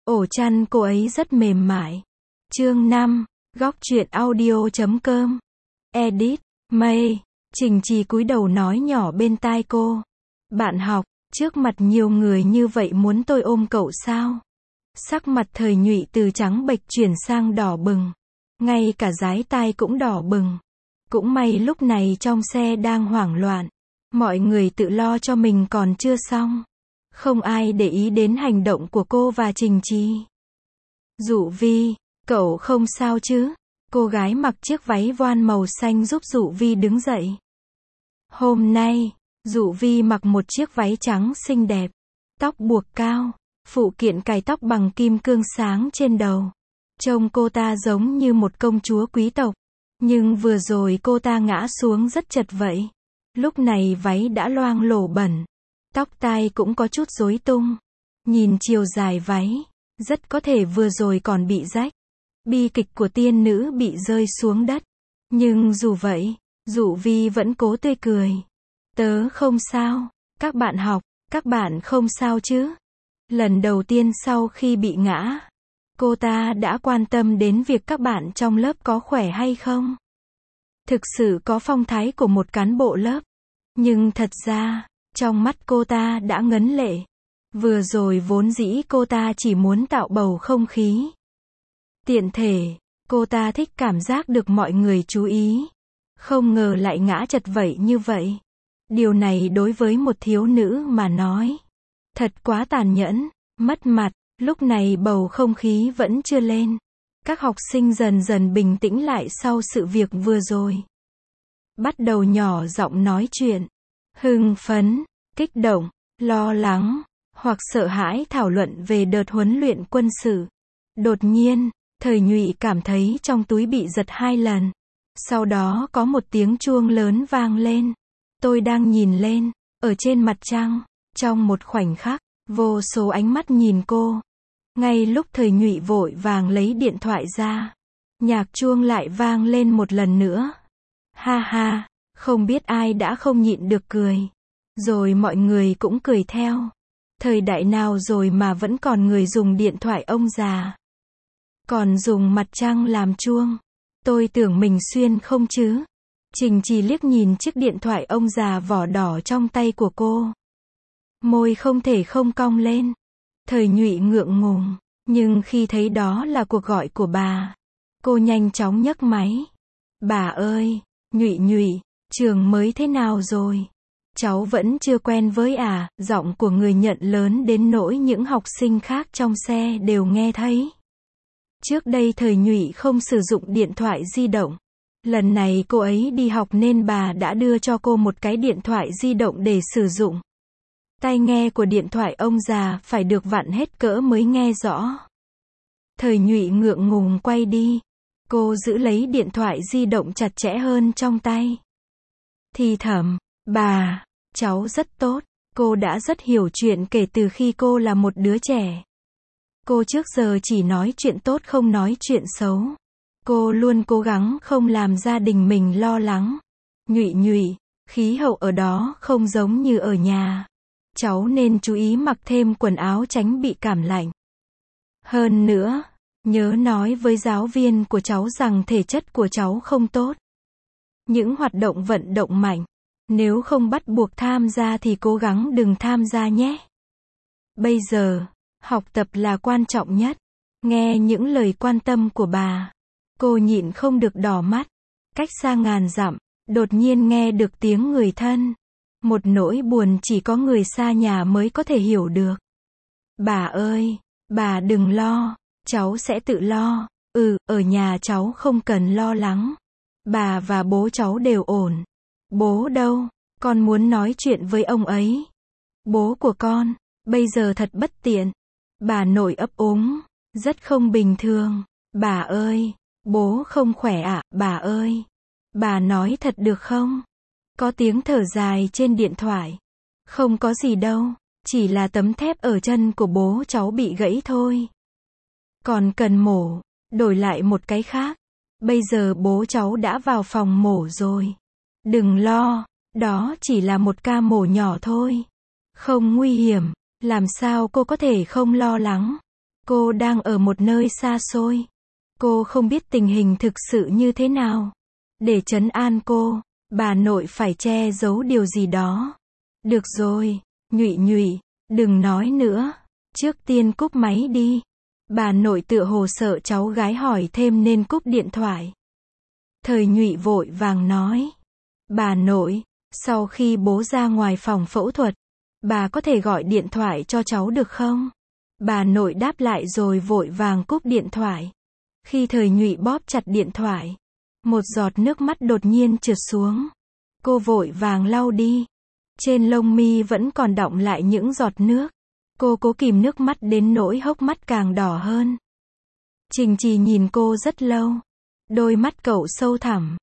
Ổ chăn cô ấy rất mềm mại. Chương 5, góc truyện audio.com. Edit, May. Trình Trì cúi đầu nói nhỏ bên tai cô. Bạn học, trước mặt nhiều người như vậy muốn tôi ôm cậu sao? Sắc mặt Thời Nhụy từ trắng bệch chuyển sang đỏ bừng. Ngay cả dái tai cũng đỏ bừng. Cũng may lúc này trong xe đang hoảng loạn. Mọi người tự lo cho mình còn chưa xong. Không ai để ý đến hành động của cô và Trình Trì. Dụ Vi, cậu không sao chứ? Cô gái mặc chiếc váy voan màu xanh giúp Dụ Vi đứng dậy. Hôm nay, Dụ Vi mặc một chiếc váy trắng xinh đẹp, tóc buộc cao, phụ kiện cài tóc bằng kim cương sáng trên đầu. Trông cô ta giống như một công chúa quý tộc. Nhưng vừa rồi cô ta ngã xuống rất chật vậy. Lúc này váy đã loang lổ bẩn. Tóc tai cũng có chút rối tung. Nhìn chiều dài váy, rất có thể vừa rồi còn bị rách. Bi kịch của tiên nữ bị rơi xuống đất. Nhưng dù vậy, Dụ Vi vẫn cố tươi cười. Tớ không sao, các bạn học, các bạn không sao chứ? Lần đầu tiên sau khi bị ngã, cô ta đã quan tâm đến việc các bạn trong lớp có khỏe hay không. Thực sự có phong thái của một cán bộ lớp. Nhưng thật ra, trong mắt cô ta đã ngấn lệ. Vừa rồi vốn dĩ cô ta chỉ muốn tạo bầu không khí. Tiện thể, cô ta thích cảm giác được mọi người chú ý. Không ngờ lại ngã chật vậy như vậy. Điều này đối với một thiếu nữ mà nói, thật quá tàn nhẫn, mất mặt. Lúc này bầu không khí vẫn chưa lên. Các học sinh dần dần bình tĩnh lại sau sự việc vừa rồi. Bắt đầu nhỏ giọng nói chuyện. Hưng phấn, kích động, lo lắng, hoặc sợ hãi thảo luận về đợt huấn luyện quân sự. Đột nhiên, Thời Nhụy cảm thấy trong túi bị giật 2 lần. Sau đó có một tiếng chuông lớn vang lên. Tôi đang nhìn lên, ở trên mặt trăng. Trong một khoảnh khắc, vô số ánh mắt nhìn cô. Ngay lúc Thời Nhụy vội vàng lấy điện thoại ra, nhạc chuông lại vang lên một lần nữa. Ha ha, không biết ai đã không nhịn được cười. Rồi mọi người cũng cười theo. Thời đại nào rồi mà vẫn còn người dùng điện thoại ông già. Còn dùng mặt trăng làm chuông. Tôi tưởng mình xuyên không chứ. Trình Trì liếc nhìn chiếc điện thoại ông già vỏ đỏ trong tay của cô. Môi không thể không cong lên. Thời Nhụy ngượng ngùng. Nhưng khi thấy đó là cuộc gọi của bà, cô nhanh chóng nhấc máy. Bà ơi, Nhụy Nhụy, trường mới thế nào rồi? Cháu vẫn chưa quen với à? Giọng của người nhận lớn đến nỗi những học sinh khác trong xe đều nghe thấy. Trước đây Thời Nhụy không sử dụng điện thoại di động. Lần này cô ấy đi học nên bà đã đưa cho cô một cái điện thoại di động để sử dụng. Tai nghe của điện thoại ông già phải được vặn hết cỡ mới nghe rõ. Thời Nhụy ngượng ngùng quay đi. Cô giữ lấy điện thoại di động chặt chẽ hơn trong tay. Thì thầm, bà, cháu rất tốt. Cô đã rất hiểu chuyện kể từ khi cô là một đứa trẻ. Cô trước giờ chỉ nói chuyện tốt không nói chuyện xấu. Cô luôn cố gắng không làm gia đình mình lo lắng. Nhụy Nhụy, khí hậu ở đó không giống như ở nhà. Cháu nên chú ý mặc thêm quần áo tránh bị cảm lạnh. Hơn nữa, nhớ nói với giáo viên của cháu rằng thể chất của cháu không tốt. Những hoạt động vận động mạnh, nếu không bắt buộc tham gia thì cố gắng đừng tham gia nhé. Bây giờ, học tập là quan trọng nhất. Nghe những lời quan tâm của bà, cô nhịn không được đỏ mắt. Cách xa ngàn dặm, đột nhiên nghe được tiếng người thân. Một nỗi buồn chỉ có người xa nhà mới có thể hiểu được. Bà ơi, bà đừng lo, cháu sẽ tự lo. Ở nhà cháu không cần lo lắng. Bà và bố cháu đều ổn. Bố đâu? Con muốn nói chuyện với ông ấy. Bố của con, bây giờ thật bất tiện. Bà nội ấp úng, rất không bình thường. Bà ơi, bố không khỏe ạ, bà ơi. Bà nói thật được không? Có tiếng thở dài trên điện thoại. Không có gì đâu, chỉ là tấm thép ở chân của bố cháu bị gãy thôi. Còn cần mổ, đổi lại một cái khác. Bây giờ bố cháu đã vào phòng mổ rồi. Đừng lo, đó chỉ là một ca mổ nhỏ thôi. Không nguy hiểm, làm sao cô có thể không lo lắng. Cô đang ở một nơi xa xôi. Cô không biết tình hình thực sự như thế nào. Để trấn an cô, bà nội phải che giấu điều gì đó. Được rồi, Nhụy Nhụy, đừng nói nữa. Trước tiên cúp máy đi. Bà nội tựa hồ sợ cháu gái hỏi thêm nên cúp điện thoại. Thời Nhụy vội vàng nói. Bà nội, sau khi bố ra ngoài phòng phẫu thuật, bà có thể gọi điện thoại cho cháu được không? Bà nội đáp lại rồi vội vàng cúp điện thoại. Khi Thời Nhụy bóp chặt điện thoại, một giọt nước mắt đột nhiên trượt xuống. Cô vội vàng lau đi. Trên lông mi vẫn còn đọng lại những giọt nước. Cô cố kìm nước mắt đến nỗi hốc mắt càng đỏ hơn. Trình Trì nhìn cô rất lâu. Đôi mắt cậu sâu thẳm.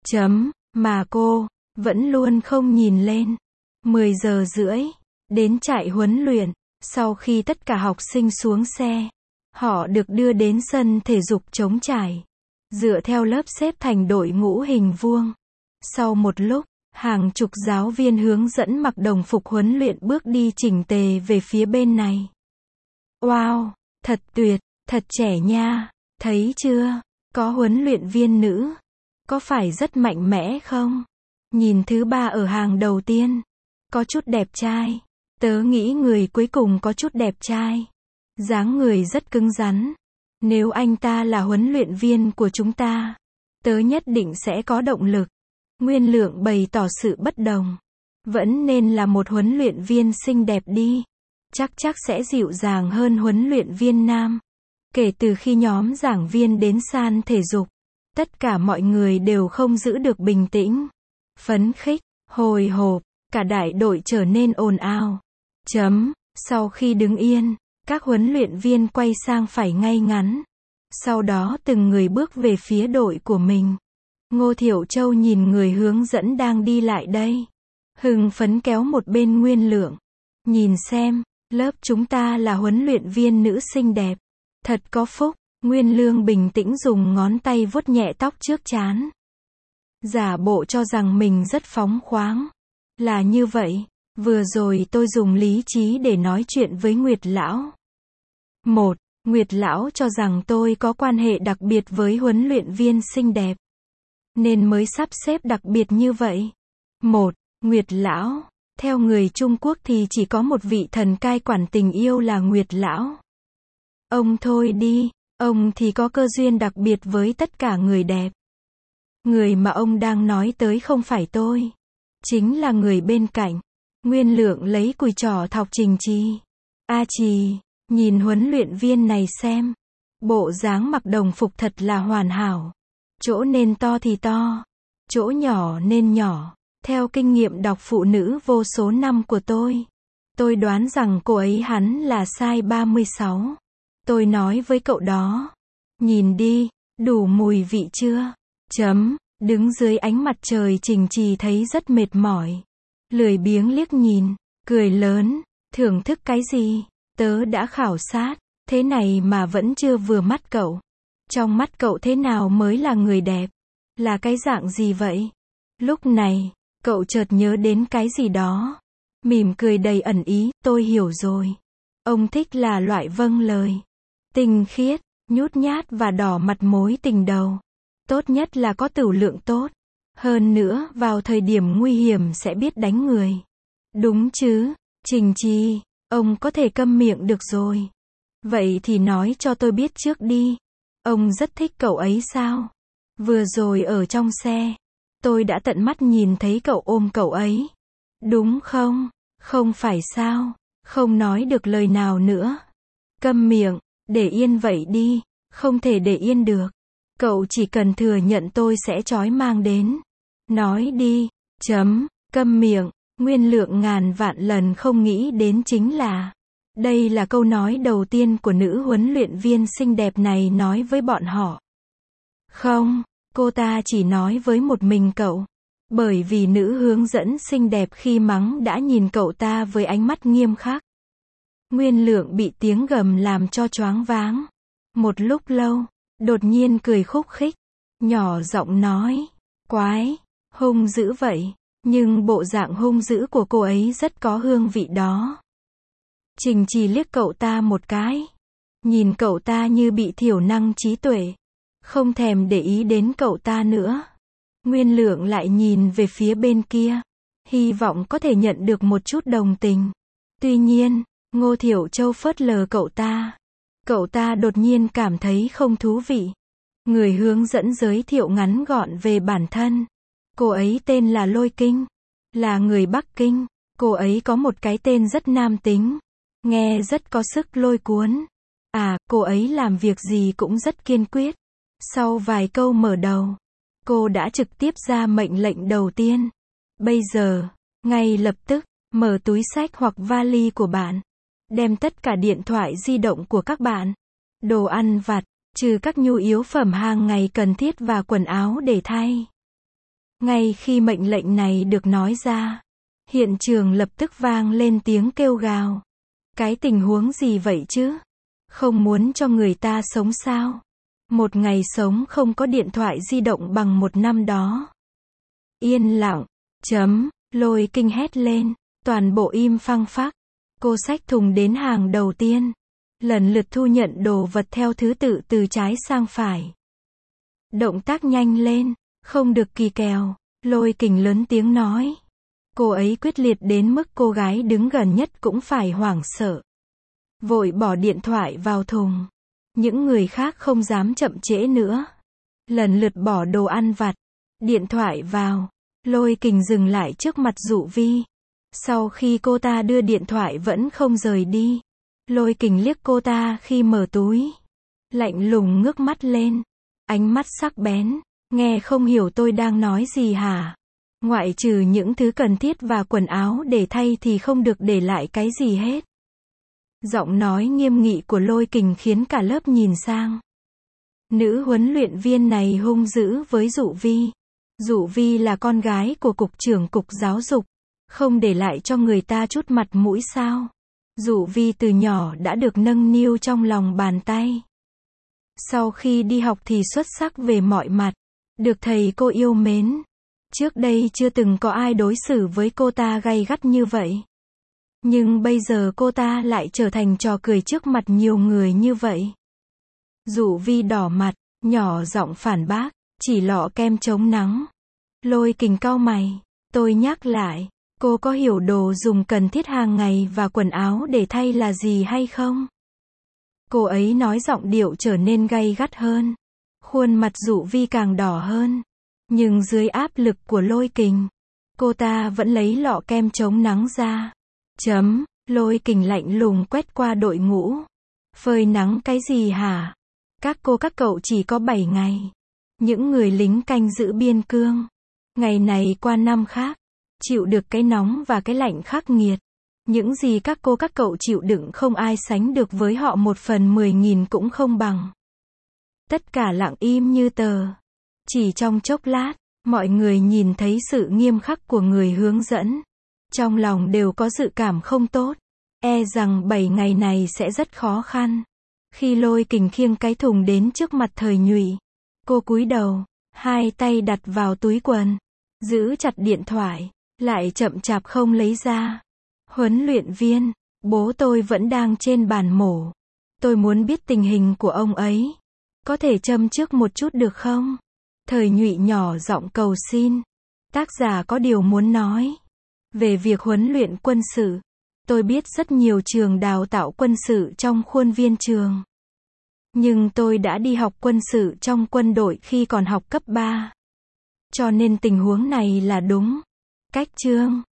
Mà cô vẫn luôn không nhìn lên. 10 giờ rưỡi, đến trại huấn luyện. Sau khi tất cả học sinh xuống xe, họ được đưa đến sân thể dục trống trải. Dựa theo lớp xếp thành đội ngũ hình vuông. Sau một lúc, hàng chục giáo viên hướng dẫn mặc đồng phục huấn luyện bước đi chỉnh tề về phía bên này. Wow, thật tuyệt, thật trẻ nha, thấy chưa, có huấn luyện viên nữ. Có phải rất mạnh mẽ không? Nhìn thứ ba ở hàng đầu tiên, có chút đẹp trai. Tớ nghĩ người cuối cùng có chút đẹp trai. Dáng người rất cứng rắn. Nếu anh ta là huấn luyện viên của chúng ta, tớ nhất định sẽ có động lực. Nguyên Lượng bày tỏ sự bất đồng. Vẫn nên là một huấn luyện viên xinh đẹp đi. Chắc sẽ dịu dàng hơn huấn luyện viên nam. Kể từ khi nhóm giảng viên đến sàn thể dục, tất cả mọi người đều không giữ được bình tĩnh. Phấn khích, hồi hộp, cả đại đội trở nên ồn ào. Sau khi đứng yên, các huấn luyện viên quay sang phải ngay ngắn. Sau đó từng người bước về phía đội của mình. Ngô Thiệu Châu nhìn người hướng dẫn đang đi lại đây. Hưng phấn kéo một bên Nguyên Lượng. Nhìn xem, lớp chúng ta là huấn luyện viên nữ xinh đẹp. Thật có phúc. Nguyên Lương bình tĩnh dùng ngón tay vuốt nhẹ tóc trước trán. Giả bộ cho rằng mình rất phóng khoáng. Là như vậy. Vừa rồi tôi dùng lý trí để nói chuyện với Nguyệt Lão. Nguyệt Lão cho rằng tôi có quan hệ đặc biệt với huấn luyện viên xinh đẹp, nên mới sắp xếp đặc biệt như vậy. Nguyệt Lão. Theo người Trung Quốc thì chỉ có một vị thần cai quản tình yêu là Nguyệt Lão. Ông thôi đi, ông thì có cơ duyên đặc biệt với tất cả người đẹp. Người mà ông đang nói tới không phải tôi, chính là người bên cạnh. Nguyên Lượng lấy cùi trỏ thọc Trình Trì. A Trì, nhìn huấn luyện viên này xem. Bộ dáng mặc đồng phục thật là hoàn hảo. Chỗ nên to thì to, chỗ nhỏ nên nhỏ. Theo kinh nghiệm đọc phụ nữ vô số năm của tôi đoán rằng cô ấy hắn là size 36. Tôi nói với cậu đó. Nhìn đi, đủ mùi vị chưa? Đứng dưới ánh mặt trời Trình Trì thấy rất mệt mỏi. Lười biếng liếc nhìn, cười lớn, thưởng thức cái gì? Tớ đã khảo sát, thế này mà vẫn chưa vừa mắt cậu. Trong mắt cậu thế nào mới là người đẹp? Là cái dạng gì vậy? Lúc này, cậu chợt nhớ đến cái gì đó. Mỉm cười đầy ẩn ý, tôi hiểu rồi. Ông thích là loại vâng lời, tinh khiết, nhút nhát và đỏ mặt mối tình đầu. Tốt nhất là có tửu lượng tốt. Hơn nữa, vào thời điểm nguy hiểm sẽ biết đánh người. Đúng chứ, Trình Trì, ông có thể câm miệng được rồi. Vậy thì nói cho tôi biết trước đi. Ông rất thích cậu ấy sao? Vừa rồi ở trong xe, tôi đã tận mắt nhìn thấy cậu ôm cậu ấy. Đúng không? Không phải sao? Không nói được lời nào nữa. Câm miệng, để yên vậy đi. Không thể để yên được. Cậu chỉ cần thừa nhận tôi sẽ trói mang đến. Nói đi. Câm miệng. Nguyên Lượng ngàn vạn lần không nghĩ đến chính là đây là câu nói đầu tiên của nữ huấn luyện viên xinh đẹp này nói với bọn họ. Không, cô ta chỉ nói với một mình cậu. Bởi vì nữ hướng dẫn xinh đẹp khi mắng đã nhìn cậu ta với ánh mắt nghiêm khắc. Nguyên Lượng bị tiếng gầm làm cho choáng váng. Một lúc lâu, đột nhiên cười khúc khích, nhỏ giọng nói, quái, hung dữ vậy, nhưng bộ dạng hung dữ của cô ấy rất có hương vị đó. Trình Trì liếc cậu ta một cái. Nhìn cậu ta như bị thiểu năng trí tuệ. Không thèm để ý đến cậu ta nữa. Nguyên Lượng lại nhìn về phía bên kia. Hy vọng có thể nhận được một chút đồng tình. Tuy nhiên, Ngô Thiểu Châu phớt lờ cậu ta. Cậu ta đột nhiên cảm thấy không thú vị. Người hướng dẫn giới thiệu ngắn gọn về bản thân. Cô ấy tên là Lôi Kinh. Là người Bắc Kinh. Cô ấy có một cái tên rất nam tính. Nghe rất có sức lôi cuốn. À, cô ấy làm việc gì cũng rất kiên quyết. Sau vài câu mở đầu, cô đã trực tiếp ra mệnh lệnh đầu tiên. Bây giờ, ngay lập tức, mở túi xách hoặc vali của bạn. Đem tất cả điện thoại di động của các bạn, đồ ăn vặt, trừ các nhu yếu phẩm hàng ngày cần thiết và quần áo để thay. Ngay khi mệnh lệnh này được nói ra, hiện trường lập tức vang lên tiếng kêu gào. Cái tình huống gì vậy chứ? Không muốn cho người ta sống sao? Một ngày sống không có điện thoại di động bằng một năm đó. Yên lặng. Lôi Kinh hét lên. Toàn bộ im phăng phắc. Cô xách thùng đến hàng đầu tiên. Lần lượt thu nhận đồ vật theo thứ tự từ trái sang phải. Động tác nhanh lên. Không được kỳ kèo. Lôi Kình lớn tiếng nói. Cô ấy quyết liệt đến mức cô gái đứng gần nhất cũng phải hoảng sợ. Vội bỏ điện thoại vào thùng. Những người khác không dám chậm trễ nữa. Lần lượt bỏ đồ ăn vặt, điện thoại vào. Lôi Kình dừng lại trước mặt Dụ Vi. Sau khi cô ta đưa điện thoại vẫn không rời đi. Lôi Kình liếc cô ta khi mở túi. Lạnh lùng ngước mắt lên. Ánh mắt sắc bén. Nghe không hiểu tôi đang nói gì hả? Ngoại trừ những thứ cần thiết và quần áo để thay thì không được để lại cái gì hết. Giọng nói nghiêm nghị của Lôi Kình khiến cả lớp nhìn sang. Nữ huấn luyện viên này hung dữ với Dụ Vi. Dụ Vi là con gái của cục trưởng cục giáo dục. Không để lại cho người ta chút mặt mũi sao? Dụ Vi từ nhỏ đã được nâng niu trong lòng bàn tay. Sau khi đi học thì xuất sắc về mọi mặt. Được thầy cô yêu mến. Trước đây chưa từng có ai đối xử với cô ta gay gắt như vậy. Nhưng bây giờ cô ta lại trở thành trò cười trước mặt nhiều người như vậy. Dụ Vi đỏ mặt, nhỏ giọng phản bác, chỉ lọ kem chống nắng. Lôi Kình cau mày, tôi nhắc lại, cô có hiểu đồ dùng cần thiết hàng ngày và quần áo để thay là gì hay không? Cô ấy nói giọng điệu trở nên gay gắt hơn. Khuôn mặt Dụ Vi càng đỏ hơn. Nhưng dưới áp lực của Lôi Kình, cô ta vẫn lấy lọ kem chống nắng ra. Lôi Kình lạnh lùng quét qua đội ngũ. Phơi nắng cái gì hả? Các cô các cậu chỉ có 7 ngày. Những người lính canh giữ biên cương. Ngày này qua năm khác. Chịu được cái nóng và cái lạnh khắc nghiệt. Những gì các cô các cậu chịu đựng không ai sánh được với họ, 1/10.000 cũng không bằng. Tất cả lặng im như tờ. Chỉ trong chốc lát, mọi người nhìn thấy sự nghiêm khắc của người hướng dẫn. Trong lòng đều có dự cảm không tốt. E rằng 7 ngày này sẽ rất khó khăn. Khi Lôi Kình khiêng cái thùng đến trước mặt Thời Nhụy, cô cúi đầu, hai tay đặt vào túi quần, giữ chặt điện thoại, lại chậm chạp không lấy ra. Huấn luyện viên, bố tôi vẫn đang trên bàn mổ. Tôi muốn biết tình hình của ông ấy. Có thể châm trước một chút được không? Thời Nhụy nhỏ giọng cầu xin. Tác giả có điều muốn nói. Về việc huấn luyện quân sự, tôi biết rất nhiều trường đào tạo quân sự trong khuôn viên trường. Nhưng tôi đã đi học quân sự trong quân đội khi còn học cấp 3. Cho nên tình huống này là đúng. Cách chương